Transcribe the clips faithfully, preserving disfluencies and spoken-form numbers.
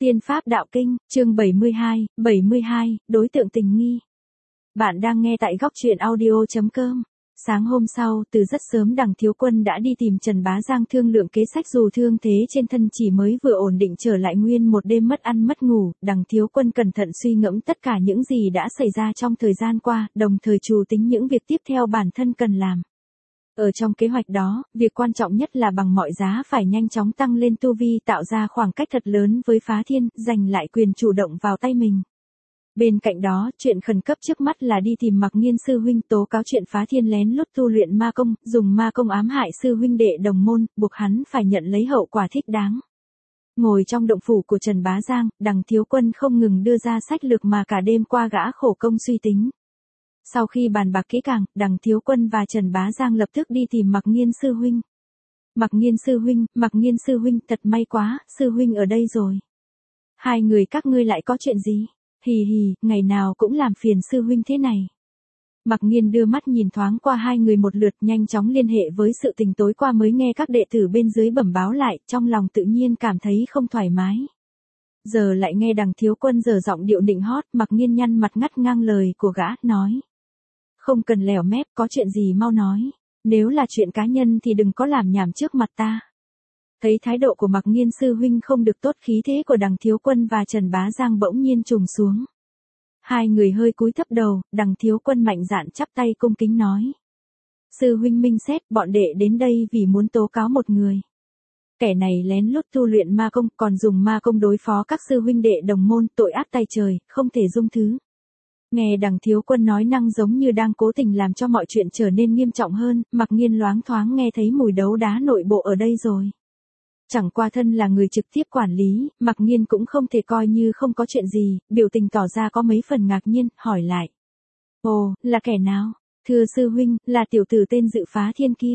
Tiên Pháp Đạo Kinh, chương bảy mươi hai, bảy mươi hai, đối tượng tình nghi. Bạn đang nghe tại góc truyện audio chấm com. Sáng hôm sau, từ rất sớm Đằng Thiếu Quân đã đi tìm Trần Bá Giang thương lượng kế sách dù thương thế trên thân chỉ mới vừa ổn định trở lại nguyên một đêm mất ăn mất ngủ. Đằng Thiếu Quân cẩn thận suy ngẫm tất cả những gì đã xảy ra trong thời gian qua, đồng thời trù tính những việc tiếp theo bản thân cần làm. Ở trong kế hoạch đó, việc quan trọng nhất là bằng mọi giá phải nhanh chóng tăng lên tu vi, tạo ra khoảng cách thật lớn với Phá Thiên, giành lại quyền chủ động vào tay mình. Bên cạnh đó, chuyện khẩn cấp trước mắt là đi tìm Mặc Nghiên sư huynh tố cáo chuyện Phá Thiên lén lút tu luyện ma công, dùng ma công ám hại sư huynh đệ đồng môn, buộc hắn phải nhận lấy hậu quả thích đáng. Ngồi trong động phủ của Trần Bá Giang, Đằng Thiếu Quân không ngừng đưa ra sách lược mà cả đêm qua gã khổ công suy tính. Sau khi bàn bạc kỹ càng, Đằng Thiếu Quân và Trần Bá Giang lập tức đi tìm Mặc Nghiên sư huynh. Mặc Nghiên sư huynh, Mặc Nghiên sư huynh, thật may quá, sư huynh ở đây rồi. Hai người các ngươi lại có chuyện gì? Hì hì, ngày nào cũng làm phiền sư huynh thế này. Mặc Nghiên đưa mắt nhìn thoáng qua hai người một lượt, nhanh chóng liên hệ với sự tình tối qua mới nghe các đệ tử bên dưới bẩm báo lại, trong lòng tự nhiên cảm thấy không thoải mái. Giờ lại nghe Đằng Thiếu Quân dở giọng điệu nịnh hót, Mặc Nghiên nhăn mặt ngắt ngang lời của gã, nói. Không cần lèo mép, có chuyện gì mau nói. Nếu là chuyện cá nhân thì đừng có làm nhảm trước mặt ta. Thấy thái độ của Mặc Nghiên sư huynh không được tốt, khí thế của Đằng Thiếu Quân và Trần Bá Giang bỗng nhiên trùng xuống. Hai người hơi cúi thấp đầu, Đằng Thiếu Quân mạnh dạn chắp tay cung kính nói. Sư huynh minh xét, bọn đệ đến đây vì muốn tố cáo một người. Kẻ này lén lút tu luyện ma công, còn dùng ma công đối phó các sư huynh đệ đồng môn, tội ác tày trời, không thể dung thứ. Nghe Đằng Thiếu Quân nói năng giống như đang cố tình làm cho mọi chuyện trở nên nghiêm trọng hơn, Mặc Nghiên loáng thoáng nghe thấy mùi đấu đá nội bộ ở đây rồi. Chẳng qua thân là người trực tiếp quản lý, Mặc Nghiên cũng không thể coi như không có chuyện gì, biểu tình tỏ ra có mấy phần ngạc nhiên, hỏi lại. Ồ, là kẻ nào? Thưa sư huynh, là tiểu tử tên Dự Phá Thiên kia.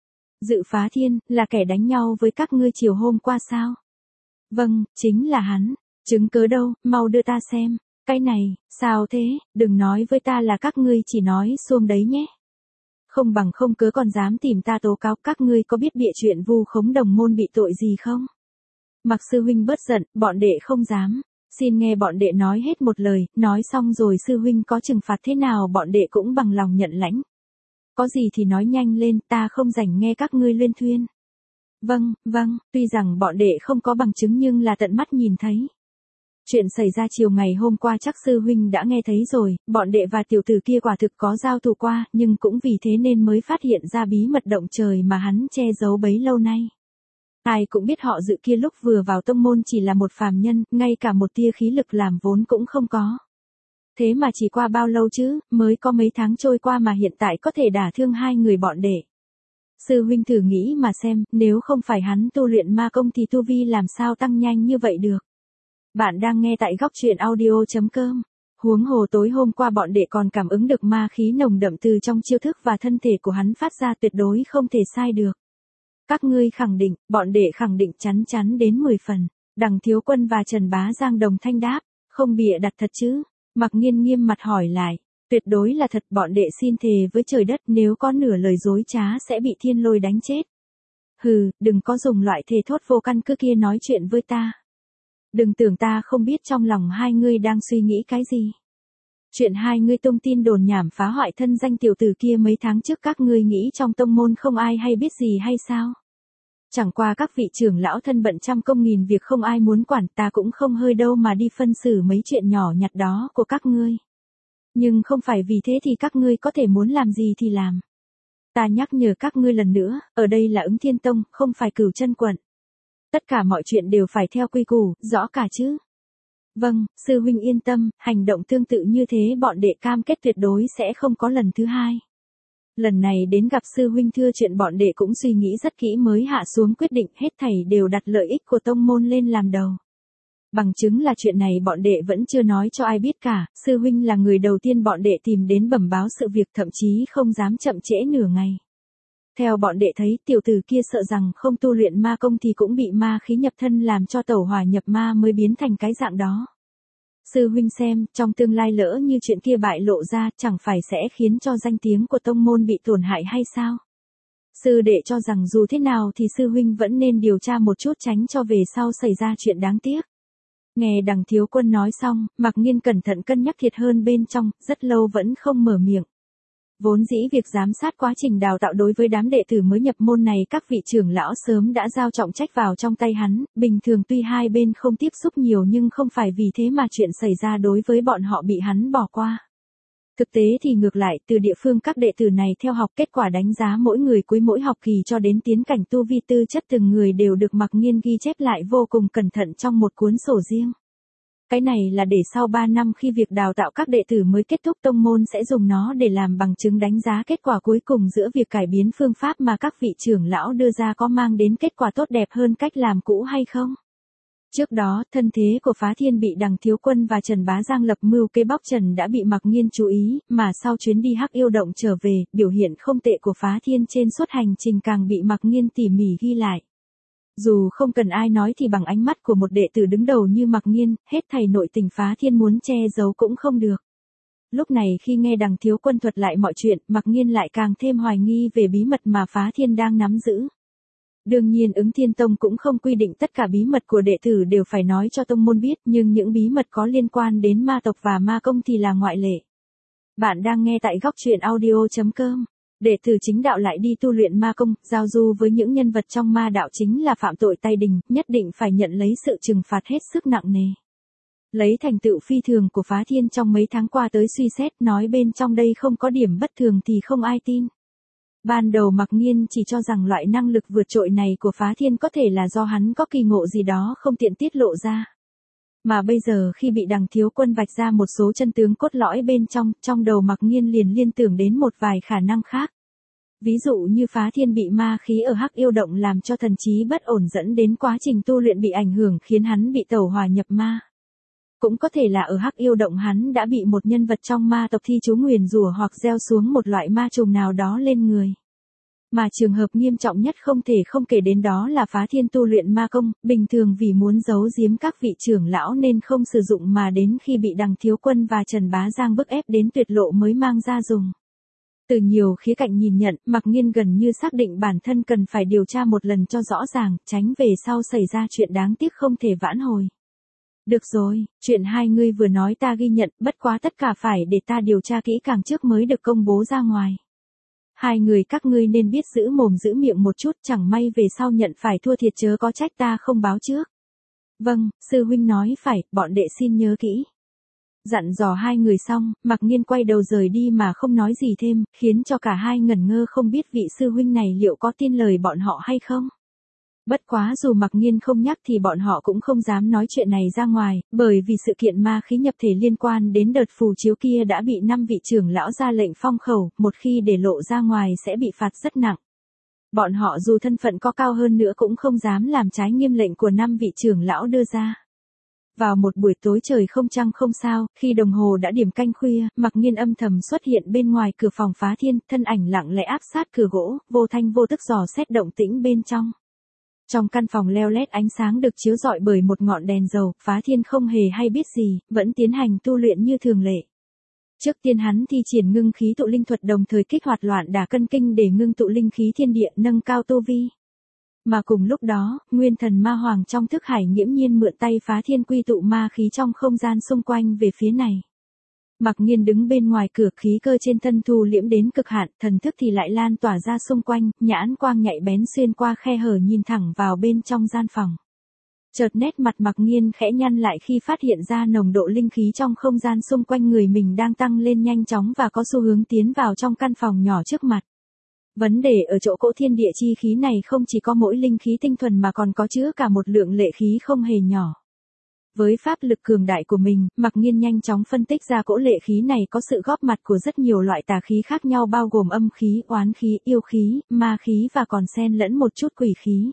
Dự Phá Thiên, là kẻ đánh nhau với các ngươi chiều hôm qua sao? Vâng, chính là hắn. Chứng cớ đâu, mau đưa ta xem. Cái này, sao thế, đừng nói với ta là các ngươi chỉ nói xuông đấy nhé. Không bằng không cớ còn dám tìm ta tố cáo, các ngươi có biết bịa chuyện vu khống đồng môn bị tội gì không? Mặc sư huynh bớt giận, bọn đệ không dám. Xin nghe bọn đệ nói hết một lời, nói xong rồi sư huynh có trừng phạt thế nào bọn đệ cũng bằng lòng nhận lãnh. Có gì thì nói nhanh lên, ta không rảnh nghe các ngươi luyên thuyên. Vâng, vâng, tuy rằng bọn đệ không có bằng chứng nhưng là tận mắt nhìn thấy. Chuyện xảy ra chiều ngày hôm qua chắc sư huynh đã nghe thấy rồi, bọn đệ và tiểu tử kia quả thực có giao thủ qua, nhưng cũng vì thế nên mới phát hiện ra bí mật động trời mà hắn che giấu bấy lâu nay. Ai cũng biết họ Dự kia lúc vừa vào tông môn chỉ là một phàm nhân, ngay cả một tia khí lực làm vốn cũng không có. Thế mà chỉ qua bao lâu chứ, mới có mấy tháng trôi qua mà hiện tại có thể đả thương hai người bọn đệ. Sư huynh thử nghĩ mà xem, nếu không phải hắn tu luyện ma công thì tu vi làm sao tăng nhanh như vậy được. Bạn đang nghe tại góc truyện audio chấm com. Huống hồ tối hôm qua bọn đệ còn cảm ứng được ma khí nồng đậm từ trong chiêu thức và thân thể của hắn phát ra, tuyệt đối không thể sai được. Các ngươi khẳng định, bọn đệ khẳng định chắn chắn đến mười phần. Đằng Thiếu Quân và Trần Bá Giang đồng thanh đáp, không bịa đặt thật chứ? Mặc Nghiên nghiêm mặt hỏi lại, tuyệt đối là thật, bọn đệ xin thề với trời đất nếu có nửa lời dối trá sẽ bị thiên lôi đánh chết. Hừ, đừng có dùng loại thề thốt vô căn cứ kia nói chuyện với ta. Đừng tưởng ta không biết trong lòng hai ngươi đang suy nghĩ cái gì. Chuyện hai ngươi tung tin đồn nhảm phá hoại thân danh tiểu tử kia mấy tháng trước các ngươi nghĩ trong tông môn không ai hay biết gì hay sao? Chẳng qua các vị trưởng lão thân bận trăm công nghìn việc không ai muốn quản, ta cũng không hơi đâu mà đi phân xử mấy chuyện nhỏ nhặt đó của các ngươi. Nhưng không phải vì thế thì các ngươi có thể muốn làm gì thì làm. Ta nhắc nhở các ngươi lần nữa, ở đây là Ứng Thiên Tông, không phải Cửu Chân Quận. Tất cả mọi chuyện đều phải theo quy củ, rõ cả chứ? Vâng, sư huynh yên tâm, hành động tương tự như thế bọn đệ cam kết tuyệt đối sẽ không có lần thứ hai. Lần này đến gặp sư huynh thưa chuyện bọn đệ cũng suy nghĩ rất kỹ mới hạ xuống quyết định, hết thảy đều đặt lợi ích của tông môn lên làm đầu. Bằng chứng là chuyện này bọn đệ vẫn chưa nói cho ai biết cả, sư huynh là người đầu tiên bọn đệ tìm đến bẩm báo sự việc, thậm chí không dám chậm trễ nửa ngày. Theo bọn đệ thấy, tiểu tử kia sợ rằng không tu luyện ma công thì cũng bị ma khí nhập thân làm cho tẩu hỏa nhập ma mới biến thành cái dạng đó. Sư huynh xem, trong tương lai lỡ như chuyện kia bại lộ ra, chẳng phải sẽ khiến cho danh tiếng của tông môn bị tổn hại hay sao? Sư đệ cho rằng dù thế nào thì sư huynh vẫn nên điều tra một chút tránh cho về sau xảy ra chuyện đáng tiếc. Nghe đằng thiếu quân nói xong, Mạc Nghiên cẩn thận cân nhắc thiệt hơn bên trong, rất lâu vẫn không mở miệng. Vốn dĩ việc giám sát quá trình đào tạo đối với đám đệ tử mới nhập môn này các vị trưởng lão sớm đã giao trọng trách vào trong tay hắn, bình thường tuy hai bên không tiếp xúc nhiều nhưng không phải vì thế mà chuyện xảy ra đối với bọn họ bị hắn bỏ qua. Thực tế thì ngược lại, từ địa phương các đệ tử này theo học kết quả đánh giá mỗi người cuối mỗi học kỳ cho đến tiến cảnh tu vi tư chất từng người đều được Mạc Nghiên ghi chép lại vô cùng cẩn thận trong một cuốn sổ riêng. Cái này là để sau ba năm khi việc đào tạo các đệ tử mới kết thúc tông môn sẽ dùng nó để làm bằng chứng đánh giá kết quả cuối cùng giữa việc cải biến phương pháp mà các vị trưởng lão đưa ra có mang đến kết quả tốt đẹp hơn cách làm cũ hay không. Trước đó, thân thế của Phá Thiên bị Đằng Thiếu Quân và Trần Bá Giang lập mưu cây bóc trần đã bị Mạc Nghiên chú ý, mà sau chuyến đi Hắc Yêu Động trở về, biểu hiện không tệ của Phá Thiên trên suốt hành trình càng bị Mạc Nghiên tỉ mỉ ghi lại. Dù không cần ai nói thì bằng ánh mắt của một đệ tử đứng đầu như Mạc Nghiên, hết thảy nội tình Phá Thiên muốn che giấu cũng không được. Lúc này khi nghe Đằng Thiếu Quân thuật lại mọi chuyện, Mạc Nghiên lại càng thêm hoài nghi về bí mật mà Phá Thiên đang nắm giữ. Đương nhiên Ứng Thiên Tông cũng không quy định tất cả bí mật của đệ tử đều phải nói cho tông môn biết, nhưng những bí mật có liên quan đến ma tộc và ma công thì là ngoại lệ. Bạn đang nghe tại góc truyện audio chấm com. Đệ tử chính đạo lại đi tu luyện ma công, giao du với những nhân vật trong ma đạo chính là phạm tội tai đình, nhất định phải nhận lấy sự trừng phạt hết sức nặng nề. Lấy thành tựu phi thường của Phá Thiên trong mấy tháng qua tới suy xét, nói bên trong đây không có điểm bất thường thì không ai tin. Ban đầu Mạc Nghiên chỉ cho rằng loại năng lực vượt trội này của Phá Thiên có thể là do hắn có kỳ ngộ gì đó không tiện tiết lộ ra. Mà bây giờ khi bị Đằng Thiếu Quân vạch ra một số chân tướng cốt lõi bên trong, trong đầu Mạc Nghiên liền liên tưởng đến một vài khả năng khác. Ví dụ như Phá Thiên bị ma khí ở Hắc Yêu Động làm cho thần trí bất ổn dẫn đến quá trình tu luyện bị ảnh hưởng khiến hắn bị tẩu hỏa nhập ma. Cũng có thể là ở Hắc Yêu Động hắn đã bị một nhân vật trong ma tộc thi chú nguyền rủa hoặc gieo xuống một loại ma trùng nào đó lên người. Mà trường hợp nghiêm trọng nhất không thể không kể đến đó là Phá Thiên tu luyện ma công, bình thường vì muốn giấu giếm các vị trưởng lão nên không sử dụng mà đến khi bị Đằng Thiếu Quân và Trần Bá Giang bức ép đến tuyệt lộ mới mang ra dùng. Từ nhiều khía cạnh nhìn nhận, Mạc Nghiên gần như xác định bản thân cần phải điều tra một lần cho rõ ràng, tránh về sau xảy ra chuyện đáng tiếc không thể vãn hồi. Được rồi, chuyện hai ngươi vừa nói ta ghi nhận, bất quá tất cả phải để ta điều tra kỹ càng trước mới được công bố ra ngoài. Hai người các ngươi nên biết giữ mồm giữ miệng một chút, chẳng may về sau nhận phải thua thiệt chớ có trách ta không báo trước. Vâng, sư huynh nói phải, bọn đệ xin nhớ kỹ. Dặn dò hai người xong, Mạc Nghiên quay đầu rời đi mà không nói gì thêm, khiến cho cả hai ngẩn ngơ không biết vị sư huynh này liệu có tin lời bọn họ hay không. Bất quá dù Mạc Nghiên không nhắc thì bọn họ cũng không dám nói chuyện này ra ngoài, bởi vì sự kiện ma khí nhập thể liên quan đến đợt phù chiếu kia đã bị năm vị trưởng lão ra lệnh phong khẩu, một khi để lộ ra ngoài sẽ bị phạt rất nặng. Bọn họ dù thân phận có cao hơn nữa cũng không dám làm trái nghiêm lệnh của năm vị trưởng lão đưa ra. Vào một buổi tối trời không trăng không sao, khi đồng hồ đã điểm canh khuya, Mạc Nghiên âm thầm xuất hiện bên ngoài cửa phòng Phá Thiên, thân ảnh lặng lẽ áp sát cửa gỗ, vô thanh vô tức dò xét động tĩnh bên trong. Trong căn phòng leo lét ánh sáng được chiếu rọi bởi một ngọn đèn dầu, Phá Thiên không hề hay biết gì, vẫn tiến hành tu luyện như thường lệ. Trước tiên hắn thi triển ngưng khí tụ linh thuật đồng thời kích hoạt loạn đả cân kinh để ngưng tụ linh khí thiên địa nâng cao tu vi. Mà cùng lúc đó, nguyên thần ma hoàng trong thức hải nghiễm nhiên mượn tay Phá Thiên quy tụ ma khí trong không gian xung quanh về phía này. Mạc Nghiên đứng bên ngoài cửa, khí cơ trên thân thu liễm đến cực hạn, thần thức thì lại lan tỏa ra xung quanh, nhãn quang nhạy bén xuyên qua khe hở nhìn thẳng vào bên trong gian phòng. Chợt nét mặt Mạc Nghiên khẽ nhăn lại khi phát hiện ra nồng độ linh khí trong không gian xung quanh người mình đang tăng lên nhanh chóng và có xu hướng tiến vào trong căn phòng nhỏ trước mặt. Vấn đề ở chỗ cỗ thiên địa chi khí này không chỉ có mỗi linh khí tinh thuần mà còn có chứa cả một lượng lệ khí không hề nhỏ. Với pháp lực cường đại của mình, Mạc Nghiên nhanh chóng phân tích ra cỗ lệ khí này có sự góp mặt của rất nhiều loại tà khí khác nhau bao gồm âm khí, oán khí, yêu khí, ma khí và còn xen lẫn một chút quỷ khí.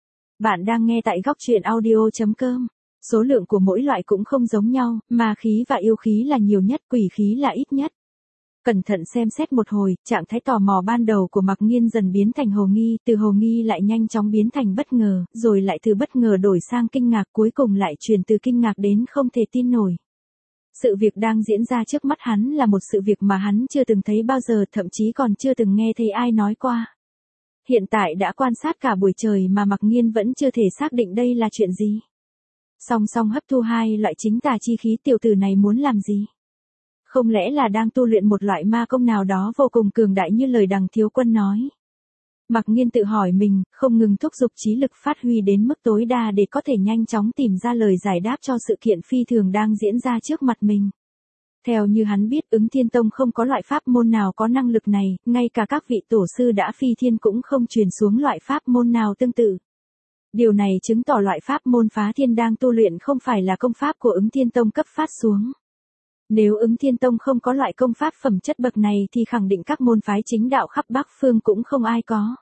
Bạn đang nghe tại góc truyện audio chấm com. Số lượng của mỗi loại cũng không giống nhau, ma khí và yêu khí là nhiều nhất, quỷ khí là ít nhất. Cẩn thận xem xét một hồi, trạng thái tò mò ban đầu của Mạc Nghiên dần biến thành hồ nghi, từ hồ nghi lại nhanh chóng biến thành bất ngờ, rồi lại từ bất ngờ đổi sang kinh ngạc, cuối cùng lại chuyển từ kinh ngạc đến không thể tin nổi. Sự việc đang diễn ra trước mắt hắn là một sự việc mà hắn chưa từng thấy bao giờ, thậm chí còn chưa từng nghe thấy ai nói qua. Hiện tại đã quan sát cả buổi trời mà Mạc Nghiên vẫn chưa thể xác định đây là chuyện gì. song song hấp thu hai loại chính tà chi khí, tiểu tử này muốn làm gì? Không lẽ là đang tu luyện một loại ma công nào đó vô cùng cường đại như lời Đằng thiếu quân nói? Mặc Nhiên tự hỏi mình, không ngừng thúc giục trí lực phát huy đến mức tối đa để có thể nhanh chóng tìm ra lời giải đáp cho sự kiện phi thường đang diễn ra trước mặt mình. Theo như hắn biết, Ứng Thiên Tông không có loại pháp môn nào có năng lực này, ngay cả các vị tổ sư đã phi thiên cũng không truyền xuống loại pháp môn nào tương tự. Điều này chứng tỏ loại pháp môn phá thiên đang tu luyện không phải là công pháp của Ứng Thiên Tông cấp phát xuống. Nếu Ứng Thiên Tông không có loại công pháp phẩm chất bậc này thì khẳng định các môn phái chính đạo khắp Bắc Phương cũng không ai có.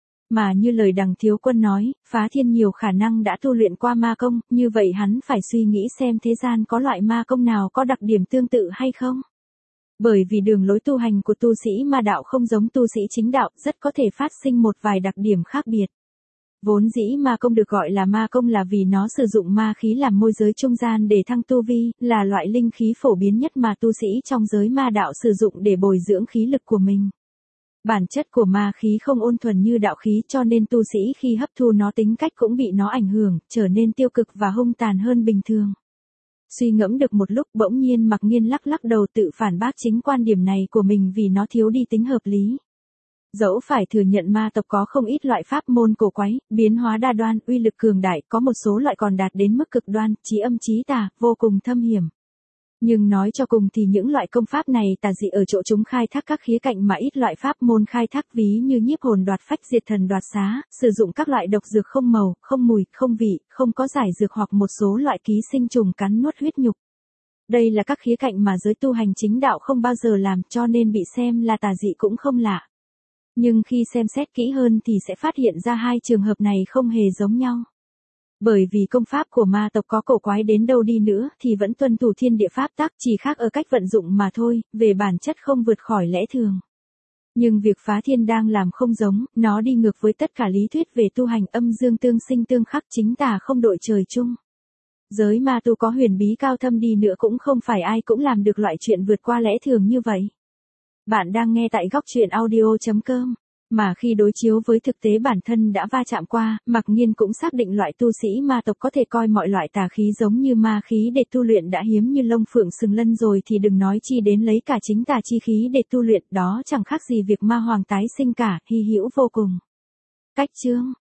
Mà như lời Đằng thiếu quân nói, phá thiên nhiều khả năng đã tu luyện qua ma công, như vậy hắn phải suy nghĩ xem thế gian có loại ma công nào có đặc điểm tương tự hay không. Bởi vì đường lối tu hành của tu sĩ ma đạo không giống tu sĩ chính đạo, rất có thể phát sinh một vài đặc điểm khác biệt. Vốn dĩ ma công được gọi là ma công là vì nó sử dụng ma khí làm môi giới trung gian để thăng tu vi, là loại linh khí phổ biến nhất mà tu sĩ trong giới ma đạo sử dụng để bồi dưỡng khí lực của mình. Bản chất của ma khí không ôn thuần như đạo khí, cho nên tu sĩ khi hấp thu nó tính cách cũng bị nó ảnh hưởng, trở nên tiêu cực và hung tàn hơn bình thường. Suy ngẫm được một lúc, bỗng nhiên Mặc Nhiên lắc lắc đầu tự phản bác chính quan điểm này của mình vì nó thiếu đi tính hợp lý. Dẫu phải thừa nhận ma tộc có không ít loại pháp môn cổ quái, biến hóa đa đoan, uy lực cường đại, có một số loại còn đạt đến mức cực đoan, chí âm chí tà, vô cùng thâm hiểm. Nhưng nói cho cùng thì những loại công pháp này tà dị ở chỗ chúng khai thác các khía cạnh mà ít loại pháp môn khai thác, ví như nhiếp hồn đoạt phách, diệt thần đoạt xá, sử dụng các loại độc dược không màu, không mùi, không vị, không có giải dược hoặc một số loại ký sinh trùng cắn nuốt huyết nhục. Đây là các khía cạnh mà giới tu hành chính đạo không bao giờ làm, cho nên bị xem là tà dị cũng không lạ. Nhưng khi xem xét kỹ hơn thì sẽ phát hiện ra hai trường hợp này không hề giống nhau. Bởi vì công pháp của ma tộc có cổ quái đến đâu đi nữa thì vẫn tuân thủ thiên địa pháp tắc, chỉ khác ở cách vận dụng mà thôi, về bản chất không vượt khỏi lẽ thường. Nhưng việc phá thiên đang làm không giống, nó đi ngược với tất cả lý thuyết về tu hành, âm dương tương sinh tương khắc, chính tà không đội trời chung. Giới ma tu có huyền bí cao thâm đi nữa cũng không phải ai cũng làm được loại chuyện vượt qua lẽ thường như vậy. Bạn đang nghe tại góc truyện audio chấm com. Mà khi đối chiếu với thực tế bản thân đã va chạm qua, Mặc Nhiên cũng xác định loại tu sĩ ma tộc có thể coi mọi loại tà khí giống như ma khí để tu luyện đã hiếm như lông phượng sừng lân rồi thì đừng nói chi đến lấy cả chính tà chi khí để tu luyện, đó chẳng khác gì việc ma hoàng tái sinh cả, hy hữu vô cùng. Cách chương